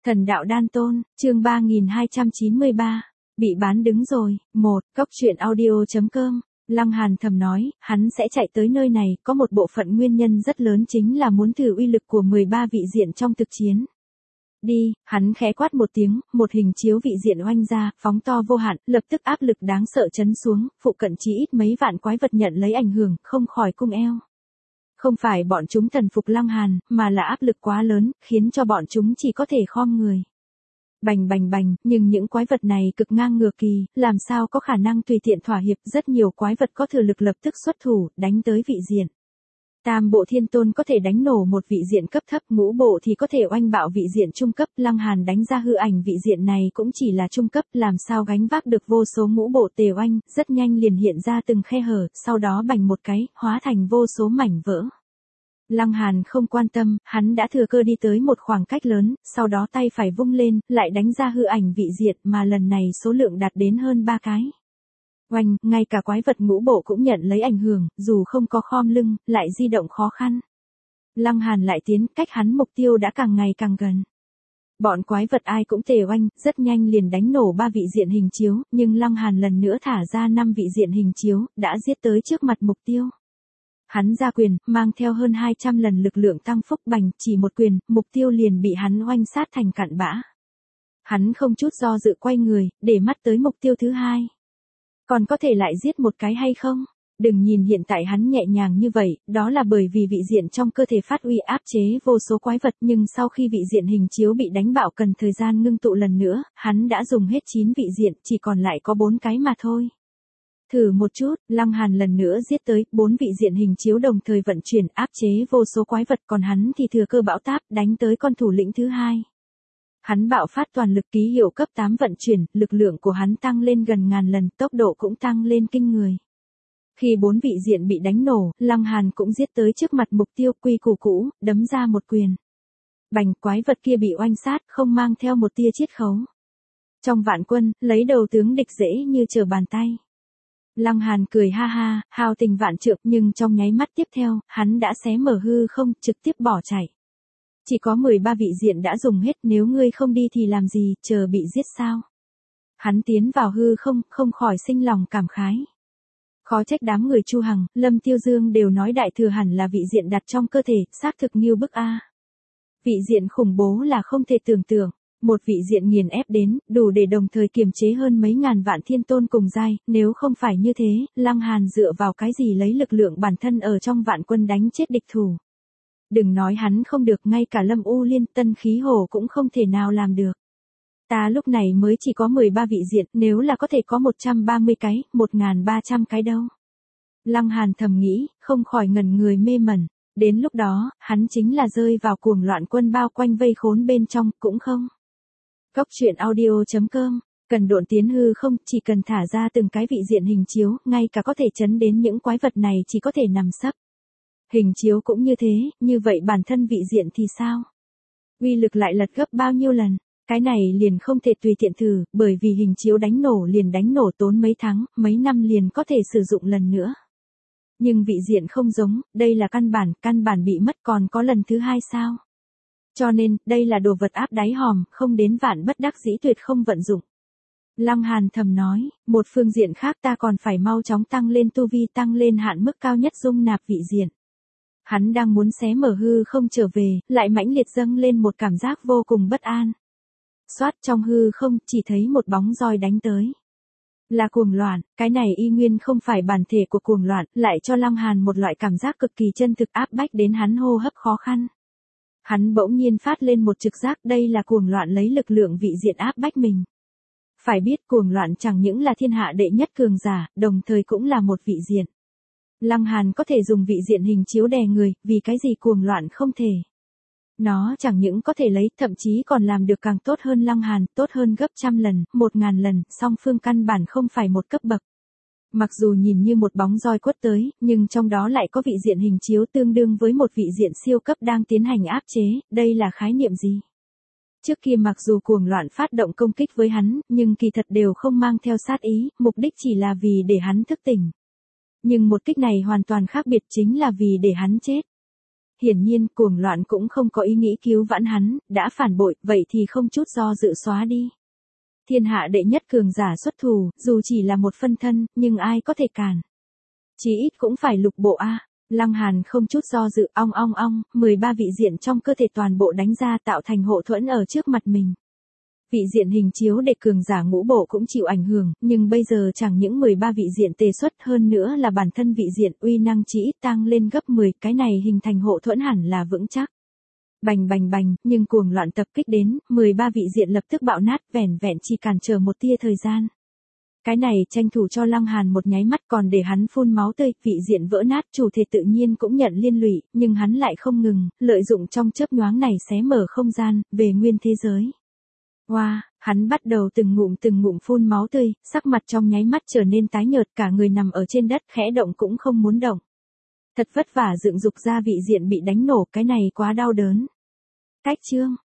Thần đạo đan tôn, chương 3293. Bị bán đứng rồi. 1. Cốc truyện audio.com. Lăng Hàn thầm nói, hắn sẽ chạy tới nơi này, có một bộ phận nguyên nhân rất lớn chính là muốn thử uy lực của 13 vị diện trong thực chiến. Đi, hắn khẽ quát một tiếng, một hình chiếu vị diện oanh ra, phóng to vô hạn, lập tức áp lực đáng sợ chấn xuống, phụ cận chỉ ít mấy vạn quái vật nhận lấy ảnh hưởng, không khỏi cung eo. Không phải bọn chúng thần phục Lăng Hàn, mà là áp lực quá lớn, khiến cho bọn chúng chỉ có thể khom người. Bành bành bành, nhưng những quái vật này cực ngang ngược kỳ, làm sao có khả năng tùy tiện thỏa hiệp, rất nhiều quái vật có thừa lực lập tức xuất thủ, đánh tới vị diện. Tam bộ thiên tôn có thể đánh nổ một vị diện cấp thấp, ngũ bộ thì có thể oanh bạo vị diện trung cấp, Lăng Hàn đánh ra hư ảnh vị diện này cũng chỉ là trung cấp, làm sao gánh vác được vô số ngũ bộ tề oanh, rất nhanh liền hiện ra từng khe hở, sau đó bành một cái, hóa thành vô số mảnh vỡ. Lăng Hàn không quan tâm, hắn đã thừa cơ đi tới một khoảng cách lớn, sau đó tay phải vung lên, lại đánh ra hư ảnh vị diện mà lần này số lượng đạt đến hơn 3 cái. Oanh, ngay cả quái vật ngũ bộ cũng nhận lấy ảnh hưởng, dù không có khom lưng, lại di động khó khăn. Lăng Hàn lại tiến, cách hắn mục tiêu đã càng ngày càng gần. Bọn quái vật ai cũng tề oanh, rất nhanh liền đánh nổ 3 vị diện hình chiếu, nhưng Lăng Hàn lần nữa thả ra 5 vị diện hình chiếu, đã giết tới trước mặt mục tiêu. Hắn ra quyền, mang theo hơn 200 lần lực lượng tăng phúc bành, chỉ một quyền, mục tiêu liền bị hắn oanh sát thành cặn bã. Hắn không chút do dự quay người, để mắt tới mục tiêu thứ hai. Còn có thể lại giết một cái hay không? Đừng nhìn hiện tại hắn nhẹ nhàng như vậy, đó là bởi vì vị diện trong cơ thể phát uy áp chế vô số quái vật, nhưng sau khi vị diện hình chiếu bị đánh bạo cần thời gian ngưng tụ lần nữa, hắn đã dùng hết 9 vị diện, chỉ còn lại có 4 cái mà thôi. Thử một chút, Lăng Hàn lần nữa giết tới, 4 vị diện hình chiếu đồng thời vận chuyển áp chế vô số quái vật, còn hắn thì thừa cơ bão táp đánh tới con thủ lĩnh thứ hai. Hắn bạo phát toàn lực ký hiệu cấp 8 vận chuyển, lực lượng của hắn tăng lên gần ngàn lần, tốc độ cũng tăng lên kinh người. Khi 4 vị diện bị đánh nổ, Lăng Hàn cũng giết tới trước mặt mục tiêu, quy củ cũ, đấm ra một quyền. Bành, quái vật kia bị oanh sát, không mang theo một tia chiết khấu. Trong vạn quân, lấy đầu tướng địch dễ như trở bàn tay. Lăng Hàn cười ha ha, hào tình vạn trượng, nhưng trong nháy mắt tiếp theo, hắn đã xé mở hư không, trực tiếp bỏ chạy. Chỉ có 13 vị diện đã dùng hết, nếu ngươi không đi thì làm gì, chờ bị giết sao? Hắn tiến vào hư không, không khỏi sinh lòng cảm khái. Khó trách đám người Chu Hằng, Lâm Tiêu Dương đều nói đại thừa hẳn là vị diện đặt trong cơ thể, xác thực như bức a. Vị diện khủng bố là không thể tưởng tượng. Một vị diện nghiền ép đến, đủ để đồng thời kiềm chế hơn mấy ngàn vạn thiên tôn cùng giai, nếu không phải như thế, Lăng Hàn dựa vào cái gì lấy lực lượng bản thân ở trong vạn quân đánh chết địch thủ. Đừng nói hắn không được, ngay cả Lâm U Liên Tân Khí Hồ cũng không thể nào làm được. Ta lúc này mới chỉ có 13 vị diện, nếu là có thể có 130 cái, 1300 cái đâu. Lăng Hàn thầm nghĩ, không khỏi ngẩn người mê mẩn. Đến lúc đó, hắn chính là rơi vào cuồng loạn quân bao quanh vây khốn bên trong, cũng không. Cốc truyện audio.com, cần độn tiến hư không, chỉ cần thả ra từng cái vị diện hình chiếu, ngay cả có thể chấn đến những quái vật này chỉ có thể nằm sấp. Hình chiếu cũng như thế, như vậy bản thân vị diện thì sao? Uy lực lại lật gấp bao nhiêu lần? Cái này liền không thể tùy tiện thử, bởi vì hình chiếu đánh nổ liền đánh nổ tốn mấy tháng, mấy năm liền có thể sử dụng lần nữa. Nhưng vị diện không giống, đây là căn bản bị mất còn có lần thứ hai sao? Cho nên, đây là đồ vật áp đáy hòm, không đến vạn bất đắc dĩ tuyệt không vận dụng. Lăng Hàn thầm nói, một phương diện khác ta còn phải mau chóng tăng lên tu vi, tăng lên hạn mức cao nhất dung nạp vị diện. Hắn đang muốn xé mở hư không trở về, lại mãnh liệt dâng lên một cảm giác vô cùng bất an. Xoát trong hư không, chỉ thấy một bóng roi đánh tới. Là cuồng loạn, cái này y nguyên không phải bản thể của cuồng loạn, lại cho Lăng Hàn một loại cảm giác cực kỳ chân thực áp bách đến hắn hô hấp khó khăn. Hắn bỗng nhiên phát lên một trực giác, đây là cuồng loạn lấy lực lượng vị diện áp bách mình. Phải biết cuồng loạn chẳng những là thiên hạ đệ nhất cường giả, đồng thời cũng là một vị diện. Lăng Hàn có thể dùng vị diện hình chiếu đè người, vì cái gì cuồng loạn không thể. Nó chẳng những có thể lấy, thậm chí còn làm được càng tốt hơn Lăng Hàn, tốt hơn gấp trăm lần, 1000 lần, song phương căn bản không phải một cấp bậc. Mặc dù nhìn như một bóng roi quất tới, nhưng trong đó lại có vị diện hình chiếu tương đương với một vị diện siêu cấp đang tiến hành áp chế, đây là khái niệm gì? Trước kia mặc dù cuồng loạn phát động công kích với hắn, nhưng kỳ thật đều không mang theo sát ý, mục đích chỉ là vì để hắn thức tỉnh. Nhưng một kích này hoàn toàn khác biệt, chính là vì để hắn chết. hiển nhiên cuồng loạn cũng không có ý nghĩ cứu vãn hắn, đã phản bội, vậy thì không chút do dự xóa đi. Thiên hạ đệ nhất cường giả xuất thủ, dù chỉ là một phân thân, nhưng ai có thể cản. Chí ít cũng phải lục bộ a. Lăng Hàn không chút do dự, ong ong ong, 13 vị diện trong cơ thể toàn bộ đánh ra tạo thành hộ thuẫn ở trước mặt mình. Vị diện hình chiếu để cường giả ngũ bộ cũng chịu ảnh hưởng, nhưng bây giờ chẳng những 13 vị diện tề xuất hơn nữa là bản thân vị diện uy năng chỉ ít tăng lên gấp 10, cái này hình thành hộ thuẫn hẳn là vững chắc. Bành bành bành, nhưng cuồng loạn tập kích đến, 13 vị diện lập tức bạo nát, vẻn vẹn chỉ cản trở một tia thời gian. Cái này tranh thủ cho Lăng Hàn một nháy mắt, còn để hắn phun máu tươi, vị diện vỡ nát, chủ thể tự nhiên cũng nhận liên lụy, nhưng hắn lại không ngừng, lợi dụng trong chớp nhoáng này xé mở không gian, về nguyên thế giới. Wow, hắn bắt đầu từng ngụm phun máu tươi, sắc mặt trong nháy mắt trở nên tái nhợt, cả người nằm ở trên đất, khẽ động cũng không muốn động. Thật vất vả dựng dục ra vị diện bị đánh nổ, cái này quá đau đớn. Cách chương